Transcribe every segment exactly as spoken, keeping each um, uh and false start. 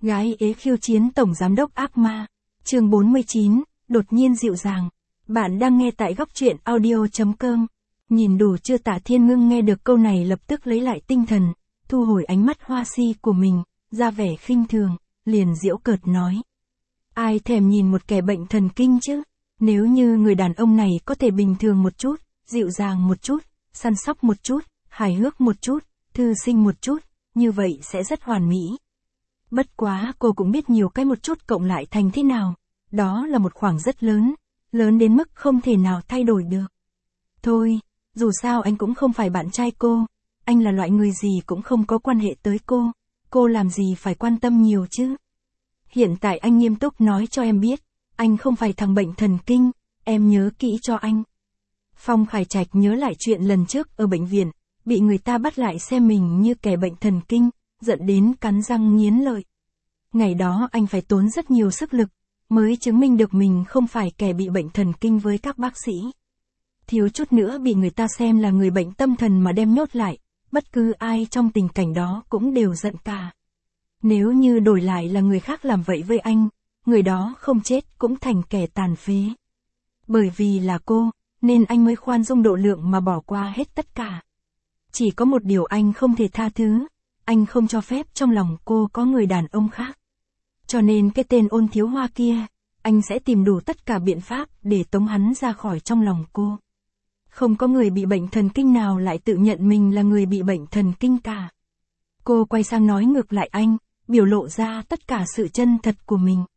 Gái ế khiêu chiến tổng giám đốc ác ma. Chương bốn mươi chín, đột nhiên dịu dàng. Bạn đang nghe tại góc truyện audio chấm com. Nhìn đủ chưa? Tạ Thiên Ngưng nghe được câu này lập tức lấy lại tinh thần, thu hồi ánh mắt hoa si của mình, ra vẻ khinh thường, liền giễu cợt nói. Ai thèm nhìn một kẻ bệnh thần kinh chứ? Nếu như người đàn ông này có thể bình thường một chút, dịu dàng một chút, săn sóc một chút, hài hước một chút, thư sinh một chút, như vậy sẽ rất hoàn mỹ. Bất quá cô cũng biết nhiều cái một chút cộng lại thành thế nào. Đó là một khoảng rất lớn, lớn đến mức không thể nào thay đổi được. Thôi, dù sao anh cũng không phải bạn trai cô, anh là loại người gì cũng không có quan hệ tới cô, cô làm gì phải quan tâm nhiều chứ. Hiện tại anh nghiêm túc nói cho em biết, anh không phải thằng bệnh thần kinh, em nhớ kỹ cho anh. Phong Khải Trạch nhớ lại chuyện lần trước ở bệnh viện, bị người ta bắt lại xem mình như kẻ bệnh thần kinh, giận đến cắn răng nghiến lợi. Ngày đó anh phải tốn rất nhiều sức lực, mới chứng minh được mình không phải kẻ bị bệnh thần kinh với các bác sĩ. Thiếu chút nữa bị người ta xem là người bệnh tâm thần mà đem nhốt lại, bất cứ ai trong tình cảnh đó cũng đều giận cả. Nếu như đổi lại là người khác làm vậy với anh, người đó không chết cũng thành kẻ tàn phế. Bởi vì là cô, nên anh mới khoan dung độ lượng mà bỏ qua hết tất cả. Chỉ có một điều anh không thể tha thứ, anh không cho phép trong lòng cô có người đàn ông khác. Cho nên cái tên Ôn Thiếu Hoa kia, anh sẽ tìm đủ tất cả biện pháp để tống hắn ra khỏi trong lòng cô. Không có người bị bệnh thần kinh nào lại tự nhận mình là người bị bệnh thần kinh cả. Cô quay sang nói ngược lại anh, biểu lộ ra tất cả sự chân thật của mình.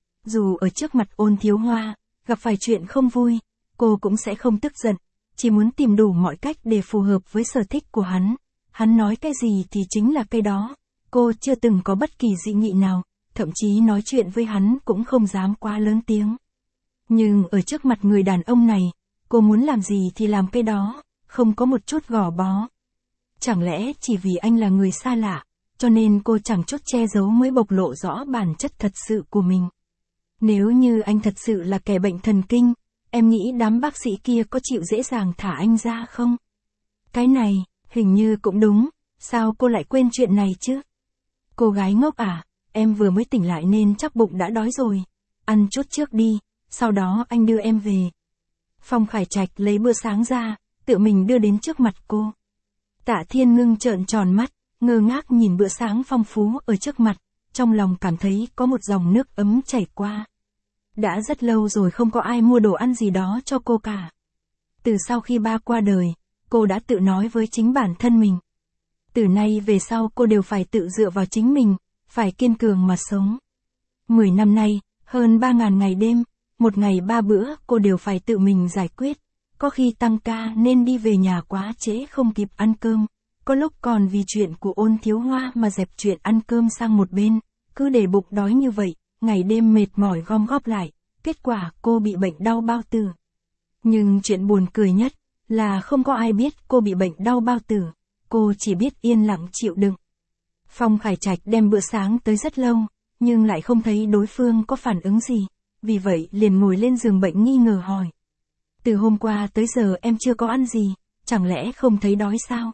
Dù ở trước mặt Ôn Thiếu Hoa, gặp phải chuyện không vui, cô cũng sẽ không tức giận, chỉ muốn tìm đủ mọi cách để phù hợp với sở thích của hắn. Hắn nói cái gì thì chính là cái đó, cô chưa từng có bất kỳ dị nghị nào, thậm chí nói chuyện với hắn cũng không dám quá lớn tiếng. Nhưng ở trước mặt người đàn ông này, cô muốn làm gì thì làm cái đó, không có một chút gò bó. Chẳng lẽ chỉ vì anh là người xa lạ, cho nên cô chẳng chút che giấu mới bộc lộ rõ bản chất thật sự của mình. Nếu như anh thật sự là kẻ bệnh thần kinh, em nghĩ đám bác sĩ kia có chịu dễ dàng thả anh ra không? Cái này, hình như cũng đúng, sao cô lại quên chuyện này chứ? Cô gái ngốc à, em vừa mới tỉnh lại nên chắc bụng đã đói rồi. Ăn chút trước đi, sau đó anh đưa em về. Phong Khải Trạch lấy bữa sáng ra, tự mình đưa đến trước mặt cô. Tạ Thiên Ngưng trợn tròn mắt, ngơ ngác nhìn bữa sáng phong phú ở trước mặt, trong lòng cảm thấy có một dòng nước ấm chảy qua. Đã rất lâu rồi không có ai mua đồ ăn gì đó cho cô cả. Từ sau khi ba qua đời, cô đã tự nói với chính bản thân mình. Từ nay về sau cô đều phải tự dựa vào chính mình, phải kiên cường mà sống. Mười năm nay, hơn ba ngàn ngày đêm, một ngày ba bữa cô đều phải tự mình giải quyết. Có khi tăng ca nên đi về nhà quá trễ không kịp ăn cơm. Có lúc còn vì chuyện của Ôn Thiếu Hoa mà dẹp chuyện ăn cơm sang một bên. Cứ để bụng đói như vậy, ngày đêm mệt mỏi gom góp lại. Kết quả cô bị bệnh đau bao tử. Nhưng chuyện buồn cười nhất là không có ai biết cô bị bệnh đau bao tử. Cô chỉ biết yên lặng chịu đựng. Phong Khải Trạch đem bữa sáng tới rất lâu, nhưng lại không thấy đối phương có phản ứng gì. Vì vậy liền ngồi lên giường bệnh nghi ngờ hỏi. Từ hôm qua tới giờ em chưa có ăn gì, chẳng lẽ không thấy đói sao?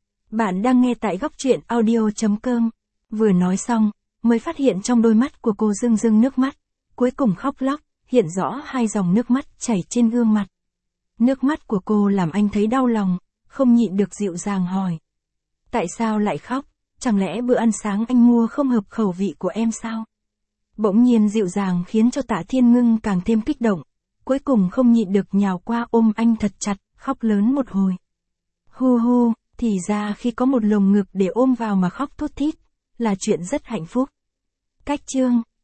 Bạn đang nghe tại góc truyện audio chấm com. Vừa nói xong, mới phát hiện trong đôi mắt của cô rưng rưng nước mắt. Cuối cùng khóc lóc, hiện rõ hai dòng nước mắt chảy trên gương mặt. Nước mắt của cô làm anh thấy đau lòng, không nhịn được dịu dàng hỏi. Tại sao lại khóc? Chẳng lẽ bữa ăn sáng anh mua không hợp khẩu vị của em sao? Bỗng nhiên dịu dàng khiến cho Tạ Thiên Ngưng càng thêm kích động. Cuối cùng không nhịn được nhào qua ôm anh thật chặt, khóc lớn một hồi. Hu hu, thì ra khi có một lồng ngực để ôm vào mà khóc thút thít, là chuyện rất hạnh phúc. Cách chương